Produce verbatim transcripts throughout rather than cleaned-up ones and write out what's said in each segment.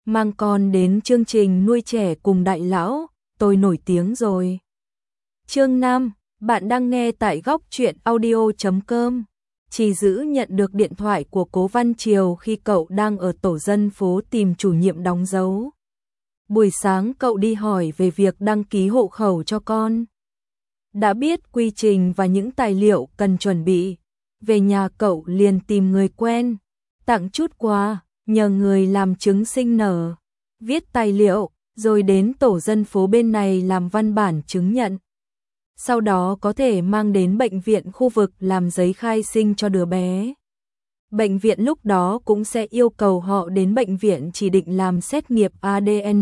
mang con đến chương trình nuôi trẻ cùng đại lão, tôi nổi tiếng rồi. Chương năm, bạn đang nghe tại góc truyện audio chấm com. Trì Dữ nhận được điện thoại của Cố Văn Triều khi cậu đang ở tổ dân phố tìm chủ nhiệm đóng dấu. Buổi sáng cậu đi hỏi về việc đăng ký hộ khẩu cho con. Đã biết quy trình và những tài liệu cần chuẩn bị, về nhà cậu liền tìm người quen, tặng chút quà, nhờ người làm chứng sinh nở, viết tài liệu, rồi đến tổ dân phố bên này làm văn bản chứng nhận. Sau đó có thể mang đến bệnh viện khu vực làm giấy khai sinh cho đứa bé. Bệnh viện lúc đó cũng sẽ yêu cầu họ đến bệnh viện chỉ định làm xét nghiệm a đê en.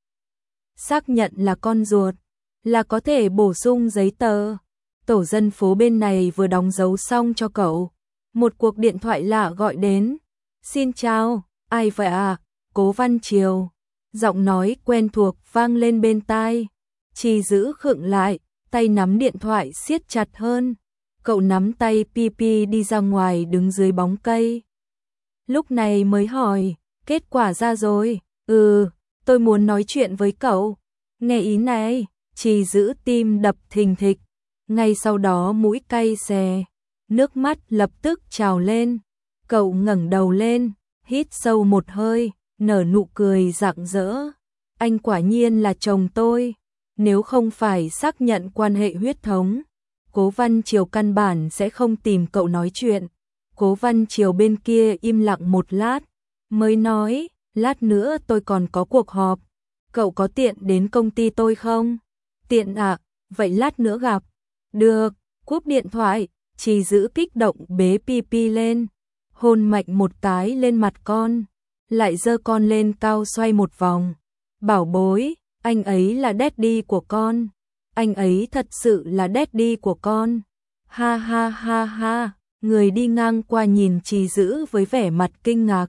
Xác nhận là con ruột, là có thể bổ sung giấy tờ. Tổ dân phố bên này vừa đóng dấu xong cho cậu, một cuộc điện thoại lạ gọi đến. Xin chào, ai vậy à? Cố Văn Triều. Giọng nói quen thuộc vang lên bên tai. Trì Dữ khựng lại, tay nắm điện thoại siết chặt hơn. Cậu nắm tay Pi Pi đi ra ngoài đứng dưới bóng cây. Lúc này mới hỏi, kết quả ra rồi. Ừ, tôi muốn nói chuyện với cậu. Nghe ý này, Trì Dữ tim đập thình thịch. Ngay sau đó mũi cay xè, nước mắt lập tức trào lên. Cậu ngẩng đầu lên, hít sâu một hơi, nở nụ cười rạng rỡ. Anh quả nhiên là chồng tôi. Nếu không phải xác nhận quan hệ huyết thống, Cố Văn Triều căn bản sẽ không tìm cậu nói chuyện. Cố Văn Triều bên kia im lặng một lát, mới nói, lát nữa tôi còn có cuộc họp. Cậu có tiện đến công ty tôi không? Tiện ạ, à, vậy lát nữa gặp. Được, cúp điện thoại, Trì Dữ kích động bế Pi Pi lên, hôn mạnh một cái lên mặt con, lại giơ con lên cao xoay một vòng. Bảo bối, anh ấy là daddy của con. Anh ấy thật sự là daddy của con. Ha ha ha ha, người đi ngang qua nhìn Trì Dữ với vẻ mặt kinh ngạc,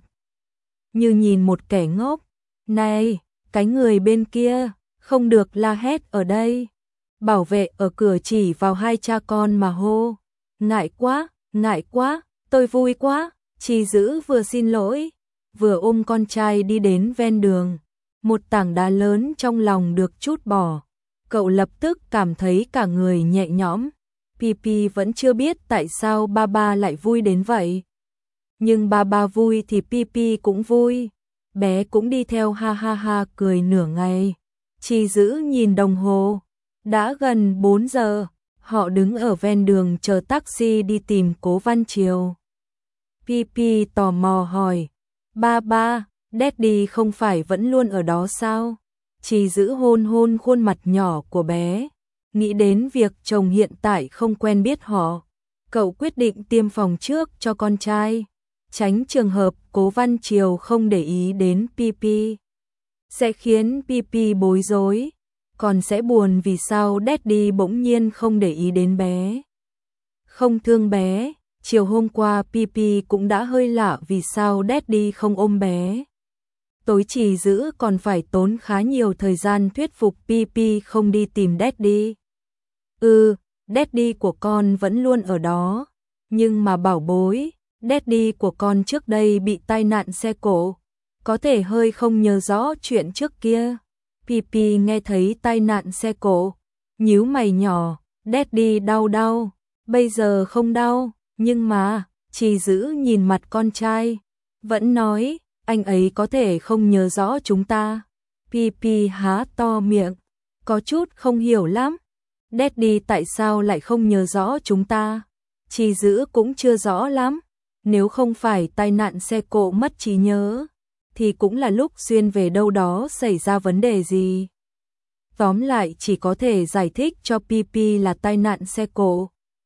như nhìn một kẻ ngốc. Này, cái người bên kia, không được la hét ở đây. Bảo vệ ở cửa chỉ vào hai cha con mà hô. Ngại quá, ngại quá, tôi vui quá. Trì Dữ vừa xin lỗi, vừa ôm con trai đi đến ven đường. Một tảng đá lớn trong lòng được trút bỏ. Cậu lập tức cảm thấy cả người nhẹ nhõm. Pi Pi vẫn chưa biết tại sao ba ba lại vui đến vậy. Nhưng ba ba vui thì Pi Pi cũng vui. Bé cũng đi theo ha ha ha cười nửa ngày. Trì Dữ nhìn đồng hồ. Đã gần bốn giờ, họ đứng ở ven đường chờ taxi đi tìm Cố Văn Triều. Pi Pi tò mò hỏi, ba ba, daddy không phải vẫn luôn ở đó sao? Trì Dữ hôn hôn khuôn mặt nhỏ của bé, nghĩ đến việc chồng hiện tại không quen biết họ. Cậu quyết định tiêm phòng trước cho con trai, tránh trường hợp Cố Văn Triều không để ý đến Pi Pi, sẽ khiến Pi Pi bối rối. Còn sẽ buồn vì sao daddy bỗng nhiên không để ý đến bé, không thương bé. Chiều hôm qua Pi Pi cũng đã hơi lạ vì sao daddy không ôm bé. Tối Trì Dữ còn phải tốn khá nhiều thời gian thuyết phục Pi Pi không đi tìm daddy. Ừ, daddy của con vẫn luôn ở đó. Nhưng mà bảo bối, daddy của con trước đây bị tai nạn xe cộ, có thể hơi không nhớ rõ chuyện trước kia. Pi Pi nghe thấy tai nạn xe cộ, nhíu mày nhỏ, daddy đau đau, bây giờ không đau, nhưng mà, Trì Dữ nhìn mặt con trai, vẫn nói, anh ấy có thể không nhớ rõ chúng ta. Pi Pi há to miệng, có chút không hiểu lắm, daddy tại sao lại không nhớ rõ chúng ta? Trì Dữ cũng chưa rõ lắm, nếu không phải tai nạn xe cộ mất trí nhớ, thì cũng là lúc xuyên về đâu đó xảy ra vấn đề gì. Tóm lại chỉ có thể giải thích cho Pi Pi là tai nạn xe cộ.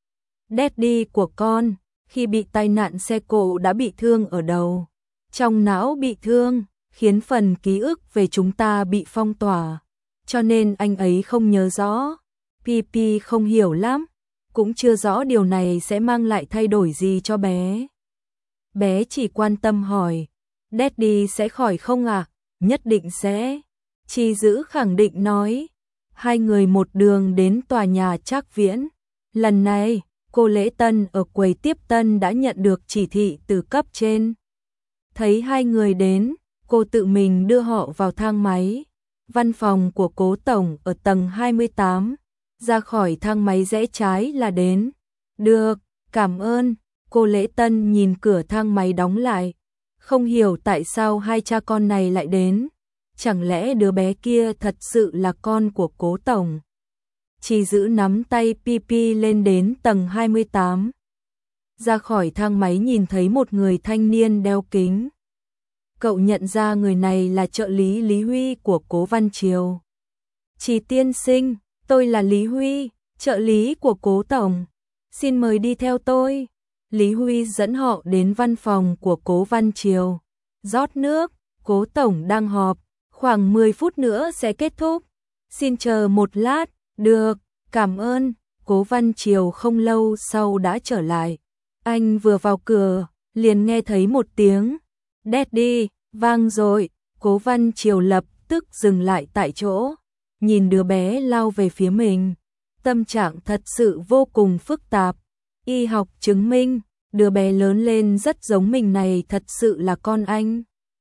Daddy của con, khi bị tai nạn xe cộ đã bị thương ở đầu, trong não bị thương, khiến phần ký ức về chúng ta bị phong tỏa, cho nên anh ấy không nhớ rõ. Pi Pi không hiểu lắm, cũng chưa rõ điều này sẽ mang lại thay đổi gì cho bé. Bé chỉ quan tâm hỏi, daddy sẽ khỏi không à? Nhất định sẽ. Trì Dữ khẳng định nói. Hai người một đường đến tòa nhà Trác Viễn. Lần này, cô Lễ Tân ở quầy tiếp tân đã nhận được chỉ thị từ cấp trên. Thấy hai người đến, cô tự mình đưa họ vào thang máy. Văn phòng của Cố tổng ở tầng hai mươi tám, ra khỏi thang máy rẽ trái là đến. Được, cảm ơn. Cô Lễ Tân nhìn cửa thang máy đóng lại, không hiểu tại sao hai cha con này lại đến. Chẳng lẽ đứa bé kia thật sự là con của Cố tổng? Chỉ giữ nắm tay Pipi lên đến tầng hai mươi tám. Ra khỏi thang máy nhìn thấy một người thanh niên đeo kính. Cậu nhận ra người này là trợ lý Lý Huy của Cố Văn Triều. Chỉ tiên sinh, tôi là Lý Huy, trợ lý của Cố tổng. Xin mời đi theo tôi. Lý Huy dẫn họ đến văn phòng của Cố Văn Triều. Rót nước, Cố tổng đang họp, khoảng mười phút nữa sẽ kết thúc. Xin chờ một lát. Được, cảm ơn. Cố Văn Triều không lâu sau đã trở lại. Anh vừa vào cửa, liền nghe thấy một tiếng Daddy vang rồi. Cố Văn Triều lập tức dừng lại tại chỗ, nhìn đứa bé lao về phía mình. Tâm trạng thật sự vô cùng phức tạp. Y học chứng minh, đứa bé lớn lên rất giống mình này thật sự là con anh.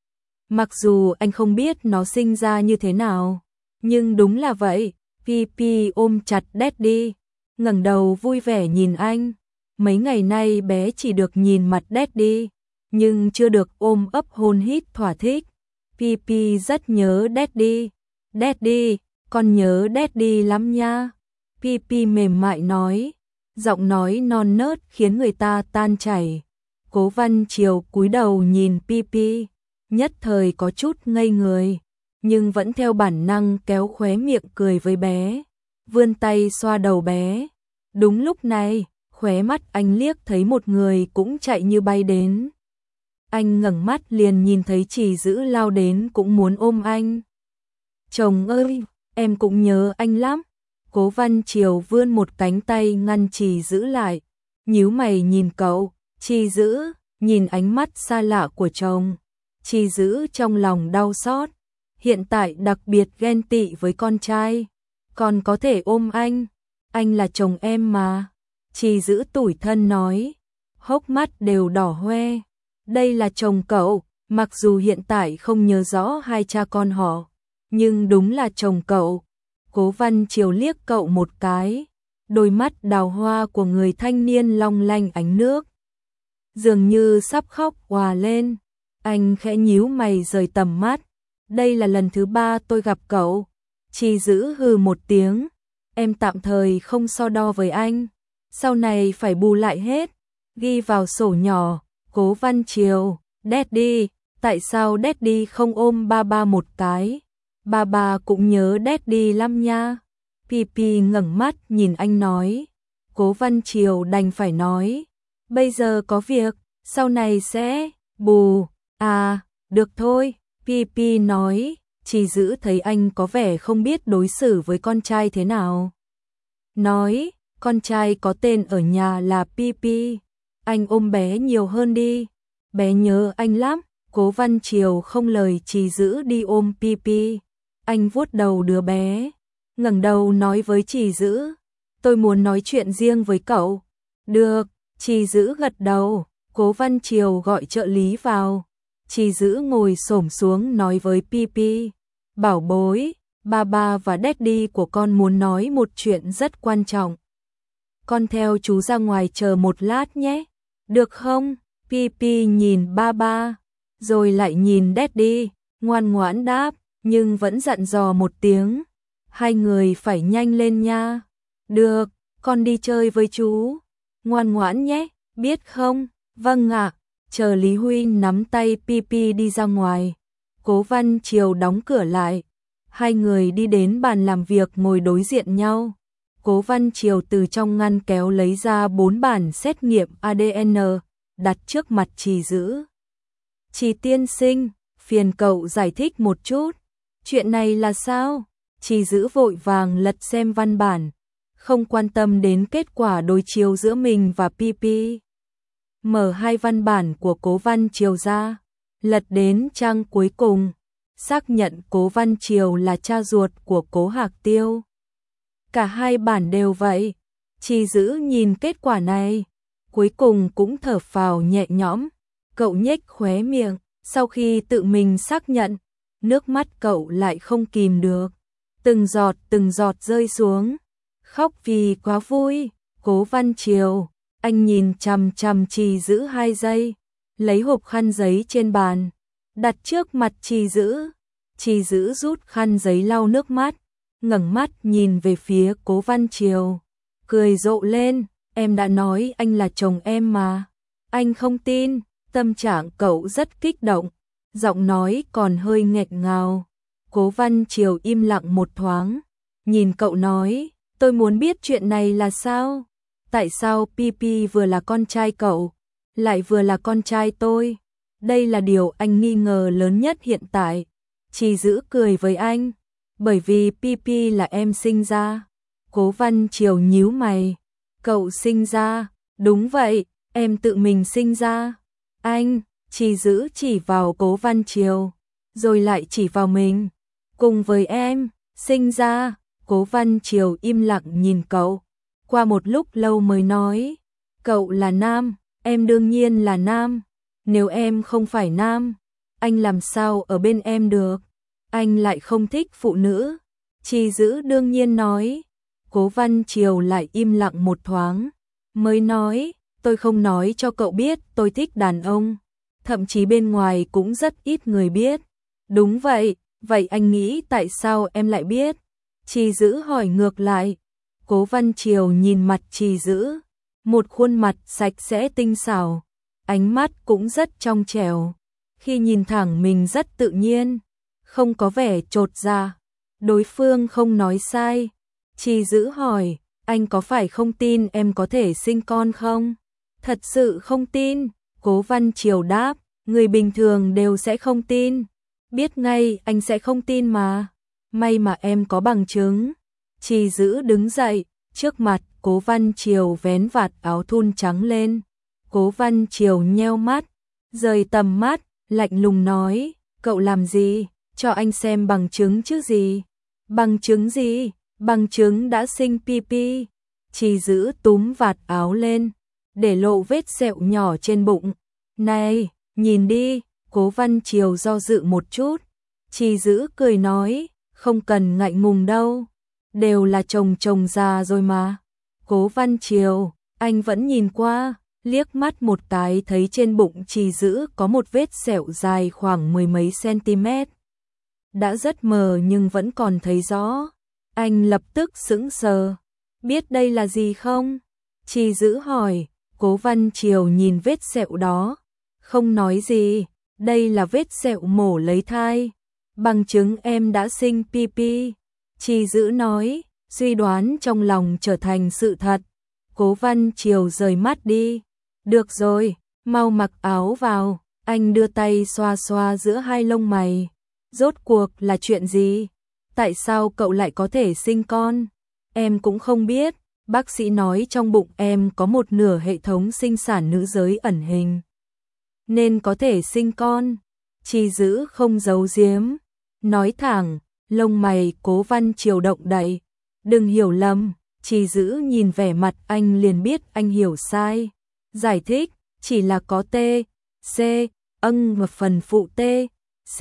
Mặc dù anh không biết nó sinh ra như thế nào, nhưng đúng là vậy. Pipi ôm chặt Daddy, ngẩng đầu vui vẻ nhìn anh. Mấy ngày nay bé chỉ được nhìn mặt Daddy, nhưng chưa được ôm ấp hôn hít thỏa thích. Pipi rất nhớ Daddy. Daddy, con nhớ Daddy lắm nha. Pipi mềm mại nói, giọng nói non nớt khiến người ta tan chảy. Cố Văn Triều cúi đầu nhìn Pipi, nhất thời có chút ngây người, nhưng vẫn theo bản năng kéo khóe miệng cười với bé, vươn tay xoa đầu bé. Đúng lúc này, khóe mắt anh liếc thấy một người cũng chạy như bay đến. Anh ngẩng mắt liền nhìn thấy Chỉ Dữ lao đến cũng muốn ôm anh. Chồng ơi, em cũng nhớ anh lắm. Cố Văn Triều vươn một cánh tay ngăn Chỉ Dữ lại, nhíu mày nhìn cậu. Chỉ Dữ nhìn ánh mắt xa lạ của chồng, Chỉ Dữ trong lòng đau xót. Hiện tại đặc biệt ghen tị với con trai, còn có thể ôm anh, anh là chồng em mà. Chỉ Dữ tủi thân nói, hốc mắt đều đỏ hoe. Đây là chồng cậu, mặc dù hiện tại không nhớ rõ hai cha con họ, nhưng đúng là chồng cậu. Cố Văn Triều liếc cậu một cái, đôi mắt đào hoa của người thanh niên long lanh ánh nước, dường như sắp khóc òa lên. Anh khẽ nhíu mày rời tầm mắt. Đây là lần thứ ba tôi gặp cậu. Chỉ Dữ hừ một tiếng, em tạm thời không so đo với anh, sau này phải bù lại hết. Ghi vào sổ nhỏ. Cố Văn Triều, Daddy, tại sao Daddy không ôm ba ba một cái? Ba ba cũng nhớ Daddy lắm nha. Pipi ngẩng mắt nhìn anh nói. Cố Văn Triều đành phải nói, bây giờ có việc, sau này sẽ bù. À, được thôi. Pipi nói. Chỉ Dữ thấy anh có vẻ không biết đối xử với con trai thế nào, nói, con trai có tên ở nhà là Pipi, anh ôm bé nhiều hơn đi, bé nhớ anh lắm. Cố Văn Triều không lời Chỉ Dữ đi ôm Pipi. Anh vuốt đầu đứa bé, ngẩng đầu nói với Chỉ Dữ, tôi muốn nói chuyện riêng với cậu. Được. Chỉ Dữ gật đầu. Cố Văn Triều gọi trợ lý vào. Chỉ Dữ ngồi xổm xuống nói với Pipi, bảo bối, ba ba và Daddy của con muốn nói một chuyện rất quan trọng. Con theo chú ra ngoài chờ một lát nhé, được không? Pipi nhìn ba ba, rồi lại nhìn Daddy, ngoan ngoãn đáp, nhưng vẫn dặn dò một tiếng, hai người phải nhanh lên nha. Được, con đi chơi với chú, ngoan ngoãn nhé, biết không? Vâng ạ. Chờ Lý Huy nắm tay Pipi đi ra ngoài. Cố Văn Triều đóng cửa lại. Hai người đi đến bàn làm việc ngồi đối diện nhau. Cố Văn Triều từ trong ngăn kéo lấy ra bốn bản xét nghiệm a đê en, đặt trước mặt Chỉ Dữ. Chỉ tiên sinh, phiền cậu giải thích một chút. Chuyện này là sao? Chỉ Dữ vội vàng lật xem văn bản, không quan tâm đến kết quả đối chiếu giữa mình và Pipi. Mở hai văn bản của Cố Văn Triều ra, lật đến trang cuối cùng, xác nhận Cố Văn Triều là cha ruột của Cố Hạc Tiêu. Cả hai bản đều vậy. Chỉ Dữ nhìn kết quả này, cuối cùng cũng thở phào nhẹ nhõm, cậu nhếch khóe miệng, Sau khi tự mình xác nhận, nước mắt cậu lại không kìm được, từng giọt từng giọt rơi xuống, khóc vì quá vui. Cố Văn Triều, anh nhìn chằm chằm Trì Dữ hai giây, lấy hộp khăn giấy trên bàn, đặt trước mặt Trì Dữ. Trì Dữ rút khăn giấy lau nước mắt, ngẩng mắt nhìn về phía Cố Văn Triều, cười rộ lên, em đã nói anh là chồng em mà, anh không tin. Tâm trạng cậu rất kích động, giọng nói còn hơi nghẹn ngào. Cố Văn Triều im lặng một thoáng, nhìn cậu nói, tôi muốn biết chuyện này là sao? Tại sao Pi Pi vừa là con trai cậu, lại vừa là con trai tôi? Đây là điều anh nghi ngờ lớn nhất hiện tại. Trì Dữ cười với anh, bởi vì Pi Pi là em sinh ra. Cố Văn Triều nhíu mày, cậu sinh ra? Đúng vậy, em tự mình sinh ra. Anh, Trì Dữ chỉ vào Cố Văn Triều, rồi lại chỉ vào mình. Cùng với em, sinh ra. Cố Văn Triều im lặng nhìn cậu, qua một lúc lâu mới nói, cậu là nam, em đương nhiên là nam. Nếu em không phải nam, anh làm sao ở bên em được? Anh lại không thích phụ nữ. Trì Dữ đương nhiên nói. Cố Văn Triều lại im lặng một thoáng, mới nói, tôi không nói cho cậu biết tôi thích đàn ông, thậm chí bên ngoài cũng rất ít người biết. Đúng vậy, vậy anh nghĩ tại sao em lại biết? Trì Dữ hỏi ngược lại. Cố Văn Triều nhìn mặt Trì Dữ, một khuôn mặt sạch sẽ tinh xảo, ánh mắt cũng rất trong trẻo, khi nhìn thẳng mình rất tự nhiên, không có vẻ chột dạ. Đối phương không nói sai. Trì Dữ hỏi, anh có phải không tin em có thể sinh con không? Thật sự không tin. Cố Văn Triều đáp, người bình thường đều sẽ không tin. Biết ngay anh sẽ không tin mà. May mà em có bằng chứng. Trì Dữ đứng dậy, trước mặt Cố Văn Triều vén vạt áo thun trắng lên. Cố Văn Triều nheo mắt, rời tầm mắt, lạnh lùng nói, cậu làm gì? Cho anh xem bằng chứng chứ gì? Bằng chứng gì? Bằng chứng đã sinh Pi Pi. Trì Dữ túm vạt áo lên, để lộ vết sẹo nhỏ trên bụng. Này, nhìn đi. Cố Văn Triều do dự một chút. Trì Dữ cười nói, không cần ngại ngùng đâu, đều là chồng chồng già rồi mà. Cố Văn Triều, anh vẫn nhìn qua, liếc mắt một cái thấy trên bụng Trì Dữ có một vết sẹo dài khoảng mười mấy cm. Đã rất mờ nhưng vẫn còn thấy rõ. Anh lập tức sững sờ. Biết đây là gì không? Trì Dữ hỏi. Cố Văn Triều nhìn vết sẹo đó, không nói gì. Đây là vết sẹo mổ lấy thai, bằng chứng em đã sinh Pi Pi. Trì Dữ nói, suy đoán trong lòng trở thành sự thật. Cố Văn Triều rời mắt đi. Được rồi, mau mặc áo vào. Anh đưa tay xoa xoa giữa hai lông mày. Rốt cuộc là chuyện gì? Tại sao cậu lại có thể sinh con? Em cũng không biết. Bác sĩ nói trong bụng em có một nửa hệ thống sinh sản nữ giới ẩn hình, nên có thể sinh con. Trì Dữ không giấu giếm, nói thẳng. Lông mày Cố Văn Triều động đậy. Đừng hiểu lầm. Trì Dữ nhìn vẻ mặt anh liền biết anh hiểu sai. Giải thích, chỉ là có T, C, âng và phần phụ T, C,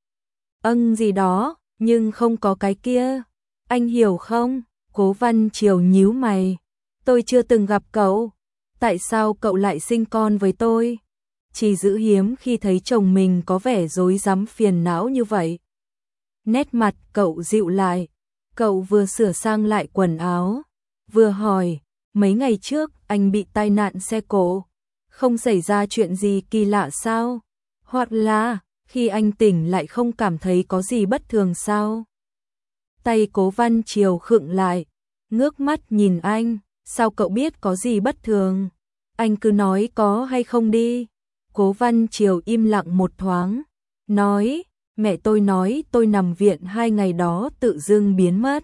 âng gì đó, nhưng không có cái kia. Anh hiểu không? Cố Văn Triều nhíu mày. Tôi chưa từng gặp cậu. Tại sao cậu lại sinh con với tôi? Trì Dữ hiếm khi thấy chồng mình có vẻ rối rắm phiền não như vậy. Nét mặt cậu dịu lại. Cậu vừa sửa sang lại quần áo, vừa hỏi, mấy ngày trước anh bị tai nạn xe cộ, không xảy ra chuyện gì kỳ lạ sao? Hoặc là, khi anh tỉnh lại không cảm thấy có gì bất thường sao? Tay Cố Văn Triều khựng lại, ngước mắt nhìn anh, sao cậu biết có gì bất thường? Anh cứ nói có hay không đi. Cố Văn Triều im lặng một thoáng, nói, mẹ tôi nói tôi nằm viện hai ngày đó tự dưng biến mất.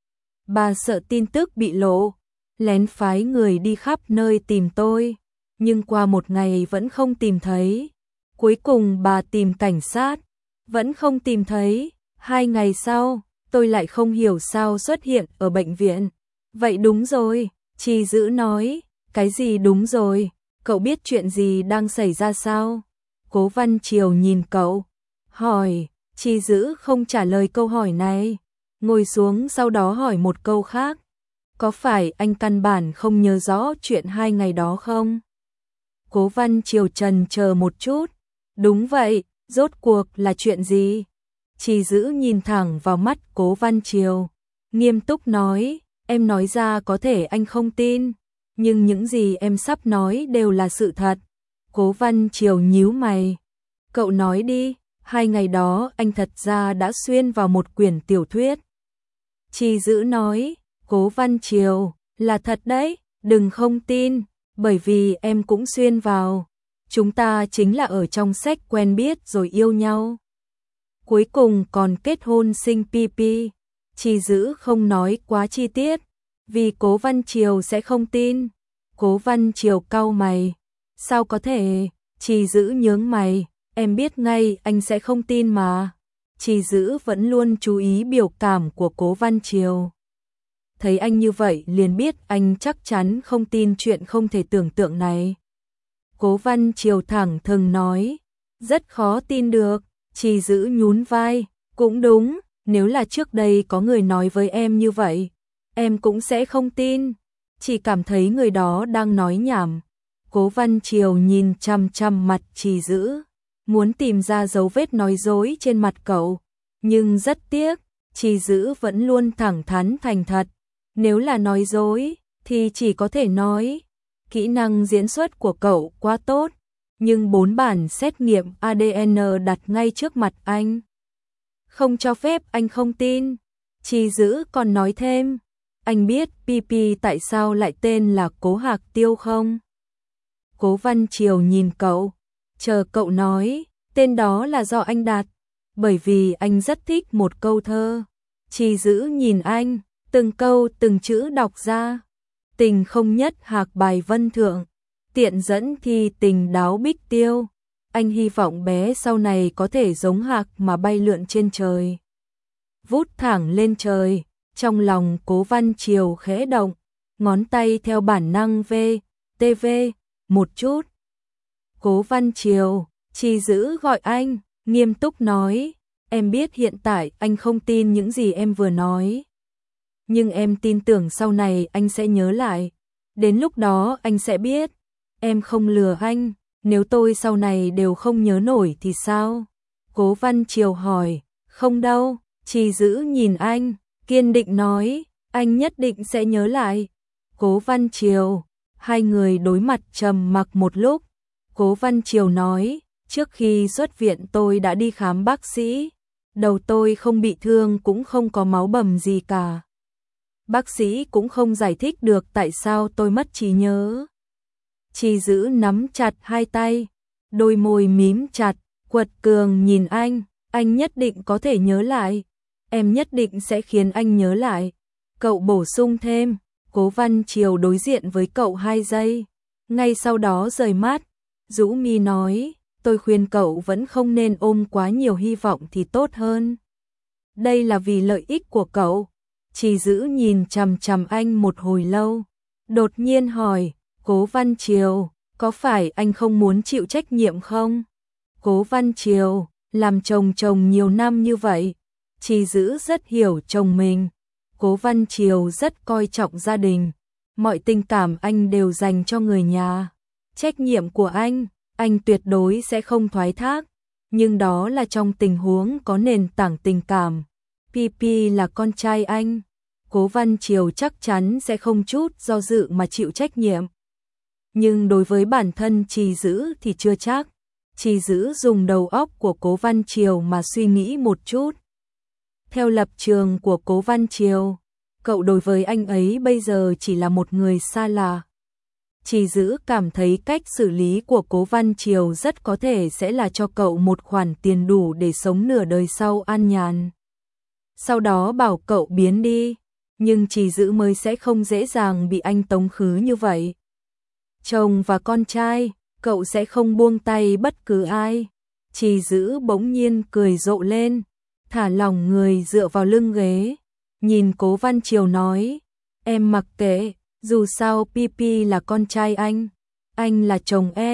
Bà sợ tin tức bị lộ, lén phái người đi khắp nơi tìm tôi, nhưng qua một ngày vẫn không tìm thấy. Cuối cùng bà tìm cảnh sát, vẫn không tìm thấy. Hai ngày sau, tôi lại không hiểu sao xuất hiện ở bệnh viện. Vậy đúng rồi, Trì Dữ nói. Cái gì đúng rồi? Cậu biết chuyện gì đang xảy ra sao? Cố Văn Triều nhìn cậu, hỏi, Trì Dữ không trả lời câu hỏi này, ngồi xuống sau đó hỏi một câu khác. Có phải anh căn bản không nhớ rõ chuyện hai ngày đó không? Cố Văn Triều trần chờ một chút. Đúng vậy, rốt cuộc là chuyện gì? Trì Dữ nhìn thẳng vào mắt Cố Văn Triều, nghiêm túc nói, em nói ra có thể anh không tin, nhưng những gì em sắp nói đều là sự thật. Cố Văn Triều nhíu mày. Cậu nói đi, hai ngày đó anh thật ra đã xuyên vào một quyển tiểu thuyết. Trì Dữ nói, Cố Văn Triều, là thật đấy, đừng không tin, bởi vì em cũng xuyên vào. Chúng ta chính là ở trong sách quen biết rồi yêu nhau. Cuối cùng còn kết hôn sinh pi pi. Trì Dữ không nói quá chi tiết, vì Cố Văn Triều sẽ không tin. Cố Văn Triều cau mày. Sao có thể? Trì Dữ nhướng mày. Em biết ngay anh sẽ không tin mà. Trì Dữ vẫn luôn chú ý biểu cảm của Cố Văn Triều. Thấy anh như vậy liền biết anh chắc chắn không tin chuyện không thể tưởng tượng này. Cố Văn Triều thẳng thừng nói. Rất khó tin được. Trì Dữ nhún vai. Cũng đúng, nếu là trước đây có người nói với em như vậy, em cũng sẽ không tin. Chỉ cảm thấy người đó đang nói nhảm. Cố Văn Triều nhìn chằm chằm mặt Trì Dữ, muốn tìm ra dấu vết nói dối trên mặt cậu. Nhưng rất tiếc, Trì Dữ vẫn luôn thẳng thắn thành thật. Nếu là nói dối, thì chỉ có thể nói. Kỹ năng diễn xuất của cậu quá tốt, nhưng bốn bản xét nghiệm a đê en đặt ngay trước mặt anh. Không cho phép anh không tin. Trì Dữ còn nói thêm, anh biết pi pi tại sao lại tên là Cố Hạc Tiêu không? Cố Văn Triều nhìn cậu, chờ cậu nói, tên đó là do anh đặt, bởi vì anh rất thích một câu thơ. Trì Dữ nhìn anh, từng câu từng chữ đọc ra. Tình không nhất hạc bài vân thượng, tiện dẫn thi tình đáo bích tiêu. Anh hy vọng bé sau này có thể giống hạc mà bay lượn trên trời. Vút thẳng lên trời, trong lòng Cố Văn Triều khẽ động, ngón tay theo bản năng về, tê vê, một chút. Cố Văn Triều, Trì Dữ gọi anh, nghiêm túc nói, em biết hiện tại anh không tin những gì em vừa nói. Nhưng em tin tưởng sau này anh sẽ nhớ lại. Đến lúc đó anh sẽ biết, em không lừa anh. Nếu tôi sau này đều không nhớ nổi thì sao? Cố Văn Triều hỏi, không đâu. Trì Dữ nhìn anh, kiên định nói, anh nhất định sẽ nhớ lại. Cố Văn Triều, hai người đối mặt trầm mặc một lúc. Cố Văn Triều nói, trước khi xuất viện tôi đã đi khám bác sĩ. Đầu tôi không bị thương cũng không có máu bầm gì cả. Bác sĩ cũng không giải thích được tại sao tôi mất trí nhớ. Trì Dữ nắm chặt hai tay, đôi môi mím chặt, quật cường nhìn anh, anh nhất định có thể nhớ lại, em nhất định sẽ khiến anh nhớ lại. Cậu bổ sung thêm. Cố Văn Triều đối diện với cậu hai giây, ngay sau đó rời mắt, rũ mi nói, tôi khuyên cậu vẫn không nên ôm quá nhiều hy vọng thì tốt hơn. Đây là vì lợi ích của cậu. Trì Dữ nhìn chằm chằm anh một hồi lâu, đột nhiên hỏi, Cố Văn Triều, có phải anh không muốn chịu trách nhiệm không? Cố Văn Triều, làm chồng chồng nhiều năm như vậy, Trì Dữ rất hiểu chồng mình. Cố Văn Triều rất coi trọng gia đình, mọi tình cảm anh đều dành cho người nhà. Trách nhiệm của anh, anh tuyệt đối sẽ không thoái thác, nhưng đó là trong tình huống có nền tảng tình cảm. pi pi là con trai anh, Cố Văn Triều chắc chắn sẽ không chút do dự mà chịu trách nhiệm. Nhưng đối với bản thân Trì Dữ thì chưa chắc. Trì Dữ dùng đầu óc của Cố Văn Triều mà suy nghĩ một chút. Theo lập trường của Cố Văn Triều, cậu đối với anh ấy bây giờ chỉ là một người xa lạ. Trì Dữ cảm thấy cách xử lý của Cố Văn Triều rất có thể sẽ là cho cậu một khoản tiền đủ để sống nửa đời sau an nhàn. Sau đó bảo cậu biến đi, nhưng Trì Dữ mới sẽ không dễ dàng bị anh tống khứ như vậy. Chồng và con trai, cậu sẽ không buông tay bất cứ ai. Trì Dữ bỗng nhiên cười rộ lên, thả lỏng người dựa vào lưng ghế, nhìn Cố Văn Triều nói, em mặc kệ, dù sao pi pi là con trai anh, anh là chồng em,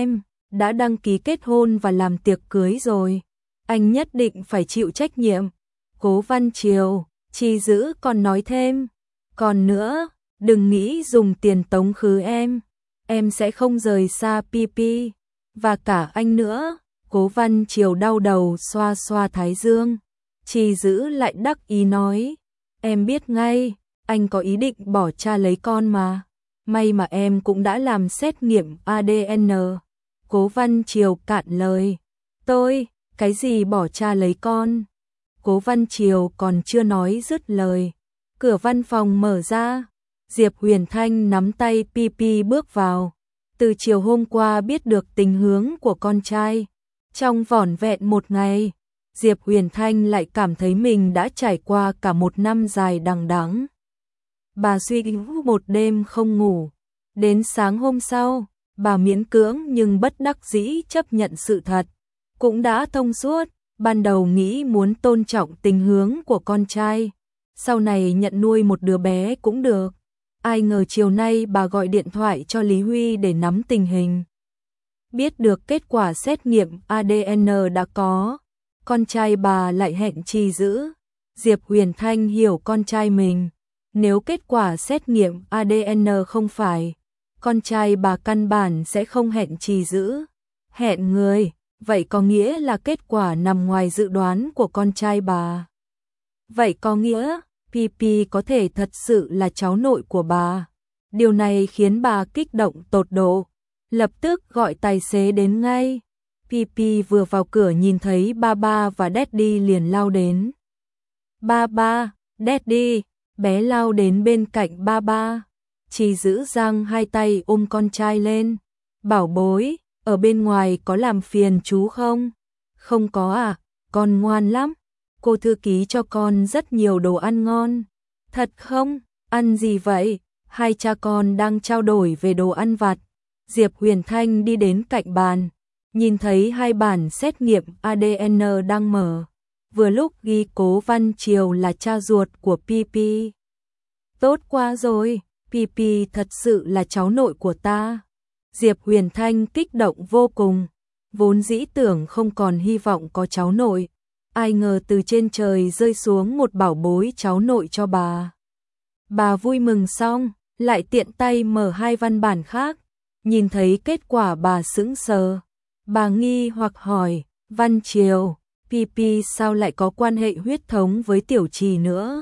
đã đăng ký kết hôn và làm tiệc cưới rồi. Anh nhất định phải chịu trách nhiệm. Cố Văn Triều, Chi Dữ còn nói thêm. Còn nữa, đừng nghĩ dùng tiền tống khứ em. Em sẽ không rời xa Pi Pi. Và cả anh nữa. Cố Văn Triều đau đầu xoa xoa thái dương. Chi Dữ lại đắc ý nói. Em biết ngay, anh có ý định bỏ cha lấy con mà. May mà em cũng đã làm xét nghiệm a đê en. Cố Văn Triều cạn lời. Tôi, cái gì bỏ cha lấy con? Cố Văn Triều còn chưa nói dứt lời. Cửa văn phòng mở ra. Diệp Huyền Thanh nắm tay Pi Pi bước vào. Từ chiều hôm qua biết được tình hướng của con trai. Trong vỏn vẹn một ngày, Diệp Huyền Thanh lại cảm thấy mình đã trải qua cả một năm dài đằng đẵng. Bà suy nghĩ một đêm không ngủ. Đến sáng hôm sau, bà miễn cưỡng nhưng bất đắc dĩ chấp nhận sự thật. Cũng đã thông suốt, ban đầu nghĩ muốn tôn trọng tình hướng của con trai. Sau này nhận nuôi một đứa bé cũng được. Ai ngờ chiều nay bà gọi điện thoại cho Lý Huy để nắm tình hình. Biết được kết quả xét nghiệm a đê en đã có. Con trai bà lại hẹn Chi Dữ. Diệp Huyền Thanh hiểu con trai mình. Nếu kết quả xét nghiệm a đê en không phải, con trai bà căn bản sẽ không hẹn Chi Dữ. Hẹn người, vậy có nghĩa là kết quả nằm ngoài dự đoán của con trai bà. Vậy có nghĩa, Pi Pi có thể thật sự là cháu nội của bà. Điều này khiến bà kích động tột độ. Lập tức gọi tài xế đến ngay. Pi Pi vừa vào cửa nhìn thấy ba ba và Daddy liền lao đến. Ba ba, Daddy, bé lao đến bên cạnh ba ba. Chi Dữ giang hai tay ôm con trai lên. Bảo bối, ở bên ngoài có làm phiền chú không? Không có à, con ngoan lắm. Cô thư ký cho con rất nhiều đồ ăn ngon. Thật không? Ăn gì vậy? Hai cha con đang trao đổi về đồ ăn vặt. Diệp Huyền Thanh đi đến cạnh bàn, nhìn thấy hai bản xét nghiệm a đê en đang mở. Vừa lúc ghi Cố Văn Triều là cha ruột của Pi Pi. Tốt quá rồi, Pi Pi thật sự là cháu nội của ta. Diệp Huyền Thanh kích động vô cùng, vốn dĩ tưởng không còn hy vọng có cháu nội. Ai ngờ từ trên trời rơi xuống một bảo bối cháu nội cho bà. Bà vui mừng xong, lại tiện tay mở hai văn bản khác. Nhìn thấy kết quả bà sững sờ. Bà nghi hoặc hỏi, Văn Triều, Pi Pi sao lại có quan hệ huyết thống với Tiểu Trì nữa?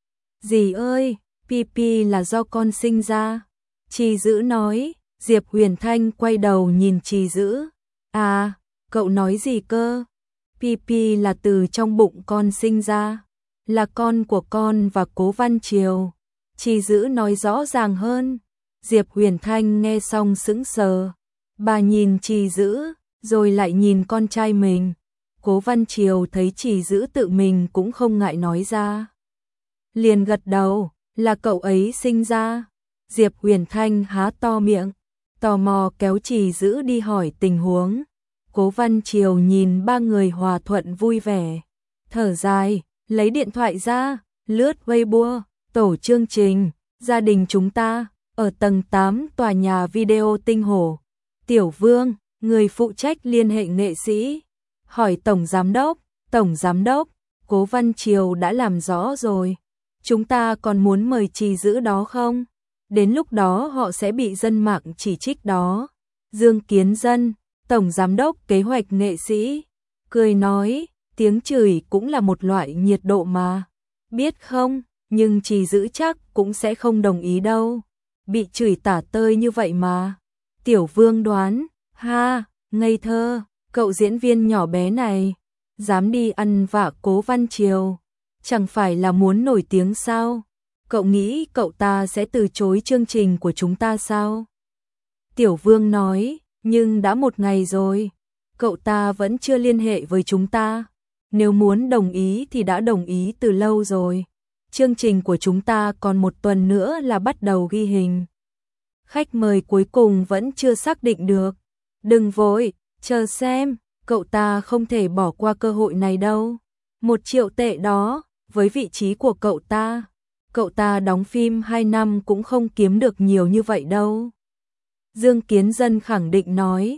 Dì ơi, Pi Pi là do con sinh ra. Chi Dữ nói. Diệp Huyền Thanh quay đầu nhìn Chi Dữ. À, cậu nói gì cơ? Pi Pi là từ trong bụng con sinh ra. Là con của con và Cố Văn Triều. Chi Dữ nói rõ ràng hơn. Diệp Huyền Thanh nghe xong sững sờ. Bà nhìn Chi Dữ, rồi lại nhìn con trai mình. Cố Văn Triều thấy Chi Dữ tự mình cũng không ngại nói ra. Liền gật đầu, là cậu ấy sinh ra. Diệp Huyền Thanh há to miệng, tò mò kéo Chi Dữ đi hỏi tình huống. Cố Văn Triều nhìn ba người hòa thuận vui vẻ. Thở dài, lấy điện thoại ra, lướt Weibo, tổ chương trình, gia đình chúng ta. Ở tầng tám tòa nhà video Tinh Hồ. Tiểu Vương, người phụ trách liên hệ nghệ sĩ. Hỏi Tổng Giám Đốc. Tổng Giám Đốc, Cố Văn Triều đã làm rõ rồi. Chúng ta còn muốn mời Chi Dữ đó không? Đến lúc đó họ sẽ bị dân mạng chỉ trích đó. Dương Kiến Dân, Tổng Giám Đốc kế hoạch nghệ sĩ. Cười nói, tiếng chửi cũng là một loại nhiệt độ mà. Biết không, nhưng Chi Dữ chắc cũng sẽ không đồng ý đâu. Bị chửi tả tơi như vậy mà. Tiểu Vương đoán, ha, ngây thơ, cậu diễn viên nhỏ bé này, dám đi ăn vạ Cố Văn Triều, chẳng phải là muốn nổi tiếng sao? Cậu nghĩ cậu ta sẽ từ chối chương trình của chúng ta sao? Tiểu Vương nói, nhưng đã một ngày rồi, cậu ta vẫn chưa liên hệ với chúng ta. Nếu muốn đồng ý thì đã đồng ý từ lâu rồi. Chương trình của chúng ta còn một tuần nữa là bắt đầu ghi hình. Khách mời cuối cùng vẫn chưa xác định được. Đừng vội, chờ xem, cậu ta không thể bỏ qua cơ hội này đâu. Một triệu tệ đó, với vị trí của cậu ta, cậu ta đóng phim hai năm cũng không kiếm được nhiều như vậy đâu. Dương Kiến Dân khẳng định nói,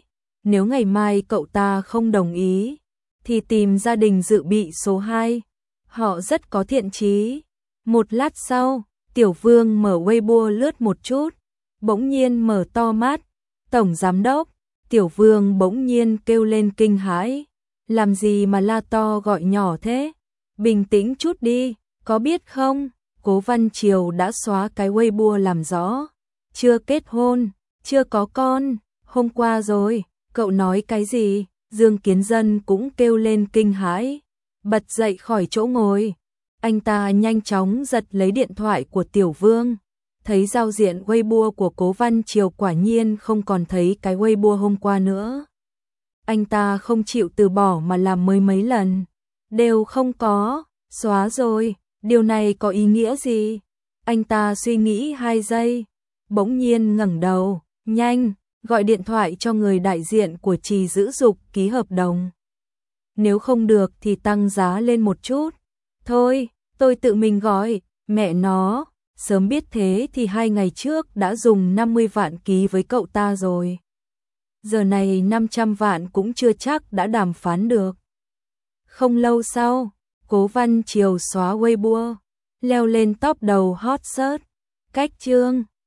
nếu ngày mai cậu ta không đồng ý, thì tìm gia đình dự bị số hai. Họ rất có thiện chí. Một lát sau, Tiểu Vương mở Weibo lướt một chút, bỗng nhiên mở to mắt. Tổng giám đốc, Tiểu Vương bỗng nhiên kêu lên kinh hãi. Làm gì mà la to gọi nhỏ thế? Bình tĩnh chút đi, có biết không? Cố Văn Triều đã xóa cái Weibo làm rõ. Chưa kết hôn, chưa có con, hôm qua rồi, cậu nói cái gì? Dương Kiến Dân cũng kêu lên kinh hãi, bật dậy khỏi chỗ ngồi. Anh ta nhanh chóng giật lấy điện thoại của Tiểu Vương, thấy giao diện Weibo của Cố Văn Triều quả nhiên không còn thấy cái Weibo hôm qua nữa. Anh ta không chịu từ bỏ mà làm mới mấy lần, đều không có, xóa rồi, điều này có ý nghĩa gì? Anh ta suy nghĩ hai giây, bỗng nhiên ngẩng đầu, nhanh, gọi điện thoại cho người đại diện của Trì Dữ Dục ký hợp đồng. Nếu không được thì tăng giá lên một chút. Thôi, tôi tự mình gọi, mẹ nó, sớm biết thế thì hai ngày trước đã dùng năm mươi vạn ký với cậu ta rồi. Giờ này năm trăm vạn cũng chưa chắc đã đàm phán được. Không lâu sau, Cố Văn Triều xóa Weibo, leo lên top đầu hot search. Cách chương